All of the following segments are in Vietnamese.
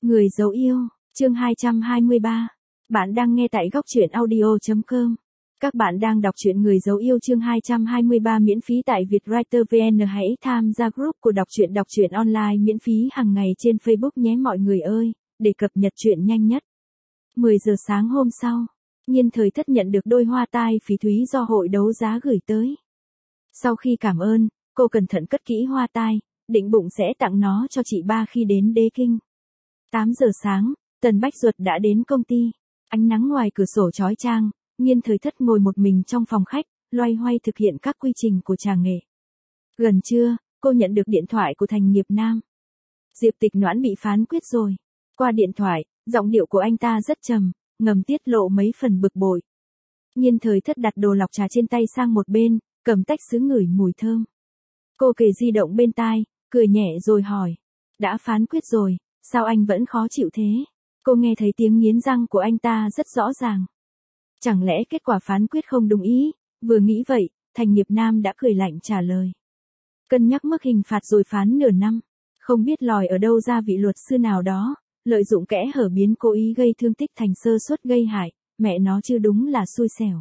Người dấu yêu, chương 223. Bạn đang nghe tại góc truyện audio.com. Các bạn đang đọc truyện Người dấu yêu chương 223 miễn phí tại Vietwriter VN. Hãy tham gia group của đọc truyện online miễn phí hàng ngày trên Facebook nhé mọi người ơi, để cập nhật truyện nhanh nhất. 10 giờ sáng hôm sau, Nhiên Thời Thất nhận được đôi hoa tai phỉ thúy do hội đấu giá gửi tới. Sau khi cảm ơn, cô cẩn thận cất kỹ hoa tai, định bụng sẽ tặng nó cho chị ba khi đến Đế Kinh. 8 giờ sáng, Tần Bách Duật đã đến công ty. Ánh nắng ngoài cửa sổ chói chang, Nhiên Thời Thất ngồi một mình trong phòng khách, loay hoay thực hiện các quy trình của trà nghệ. Gần trưa, cô nhận được điện thoại của Thành Nghiệp Nam. Diệp Tịch Noãn bị phán quyết rồi. Qua điện thoại, giọng điệu của anh ta rất trầm, ngầm tiết lộ mấy phần bực bội. Nhiên Thời Thất đặt đồ lọc trà trên tay sang một bên, cầm tách sứ ngửi mùi thơm. Cô kề di động bên tai, cười nhẹ rồi hỏi. Đã phán quyết rồi, sao anh vẫn khó chịu thế? Cô nghe thấy tiếng nghiến răng của anh ta rất rõ ràng. Chẳng lẽ kết quả phán quyết không đúng ý? Vừa nghĩ vậy, Thành Nghiệp Nam đã cười lạnh trả lời. Cân nhắc mức hình phạt rồi phán nửa năm. Không biết lòi ở đâu ra vị luật sư nào đó, lợi dụng kẽ hở biến cố ý gây thương tích thành sơ suất gây hại, mẹ nó chứ đúng là xui xẻo.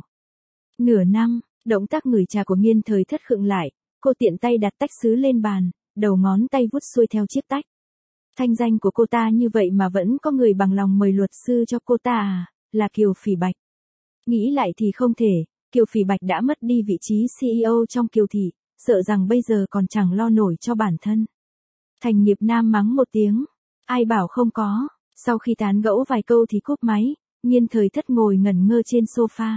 Nửa năm, động tác ngửi trà của Nhiên Thời Thất khựng lại, cô tiện tay đặt tách sứ lên bàn, đầu ngón tay vuốt xuôi theo chiếc tách. Thanh danh của cô ta như vậy mà vẫn có người bằng lòng mời luật sư cho cô ta à, là Kiều Phỉ Bạch. Nghĩ lại thì không thể, Kiều Phỉ Bạch đã mất đi vị trí CEO trong Kiều Thị, sợ rằng bây giờ còn chẳng lo nổi cho bản thân. Thành Nghiệp Nam mắng một tiếng, ai bảo không có, sau khi tán gẫu vài câu thì cúp máy, Nhiên Thời Thất ngồi ngẩn ngơ trên sofa.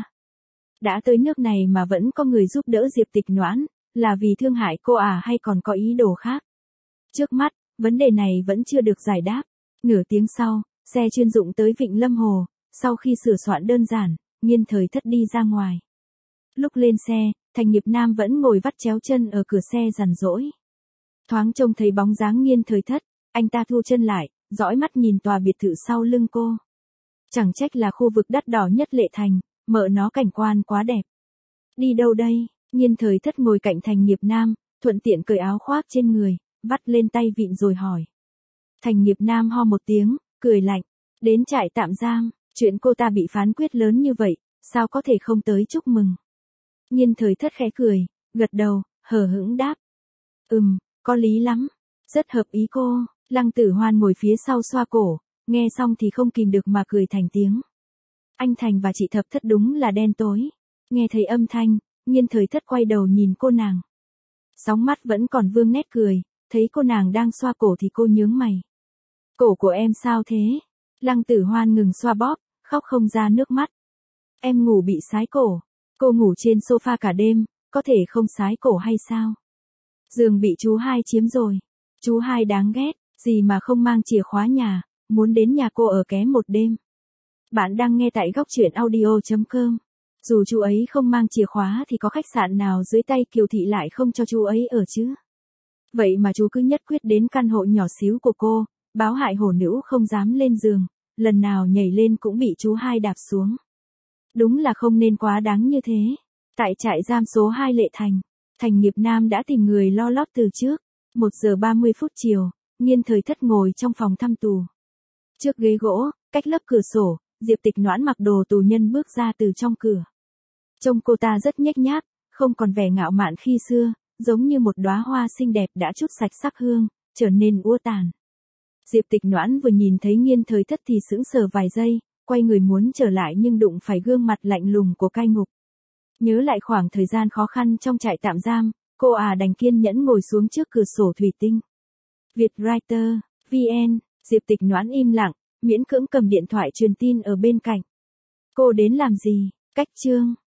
Đã tới nước này mà vẫn có người giúp đỡ Diệp Tịch Noãn, là vì thương hại cô à hay còn có ý đồ khác? Trước mắt, vấn đề này vẫn chưa được giải đáp. Nửa tiếng sau, xe chuyên dụng tới Vịnh Lâm Hồ, sau khi sửa soạn đơn giản, Nhiên Thời Thất đi ra ngoài. Lúc lên xe, Thành Nghiệp Nam vẫn ngồi vắt chéo chân ở cửa xe rằn rỗi. Thoáng trông thấy bóng dáng Nhiên Thời Thất, anh ta thu chân lại, dõi mắt nhìn tòa biệt thự sau lưng cô. Chẳng trách là khu vực đắt đỏ nhất Lệ Thành, mợ nó cảnh quan quá đẹp. Đi đâu đây? Nhiên Thời Thất ngồi cạnh Thành Nghiệp Nam, thuận tiện cởi áo khoác trên người, vắt lên tay vịn rồi hỏi. Thành Nghiệp Nam ho một tiếng, cười lạnh. Đến trại tạm giam, chuyện cô ta bị phán quyết lớn như vậy, sao có thể không tới chúc mừng? Nhiên Thời Thất khẽ cười, gật đầu, hờ hững đáp. Có lý lắm. Rất hợp ý cô. Lăng Tử Hoan ngồi phía sau xoa cổ, nghe xong thì không kìm được mà cười thành tiếng. Anh Thành và chị Thập Thất đúng là đen tối. Nghe thấy âm thanh, Nhiên Thời Thất quay đầu nhìn cô nàng. Sóng mắt vẫn còn vương nét cười, thấy cô nàng đang xoa cổ thì cô nhướng mày. Cổ của em sao thế? Lăng Tử Hoan ngừng xoa bóp, khóc không ra nước mắt. Em ngủ bị sái cổ. Cô ngủ trên sofa cả đêm, có thể không sái cổ hay sao? Giường bị chú hai chiếm rồi. Chú hai đáng ghét, gì mà không mang chìa khóa nhà, muốn đến nhà cô ở ké một đêm. Bạn đang nghe tại góc truyện audio.com. Dù chú ấy không mang chìa khóa thì có khách sạn nào dưới tay Kiều Thị lại không cho chú ấy ở chứ? Vậy mà chú cứ nhất quyết đến căn hộ nhỏ xíu của cô, báo hại hổ nữ không dám lên giường, lần nào nhảy lên cũng bị chú hai đạp xuống. Đúng là không nên quá đáng như thế. Tại trại giam số 2 Lệ Thành, Thành Nghiệp Nam đã tìm người lo lót từ trước. 1 giờ 30 phút chiều, Nhiên Thời Thất ngồi trong phòng thăm tù. Trước ghế gỗ, cách lớp cửa sổ, Diệp Tịch Noãn mặc đồ tù nhân bước ra từ trong cửa. Trông cô ta rất nhếch nhác, không còn vẻ ngạo mạn khi xưa, giống như một đóa hoa xinh đẹp đã chút sạch sắc hương, trở nên úa tàn. Diệp Tịch Noãn vừa nhìn thấy Nhiên Thời Thất thì sững sờ vài giây, quay người muốn trở lại nhưng đụng phải gương mặt lạnh lùng của cai ngục. Nhớ lại khoảng thời gian khó khăn trong trại tạm giam, cô đành kiên nhẫn ngồi xuống trước cửa sổ thủy tinh. Vietwriter VN, Diệp Tịch Noãn im lặng, miễn cưỡng cầm điện thoại truyền tin ở bên cạnh. Cô đến làm gì? Cách chương.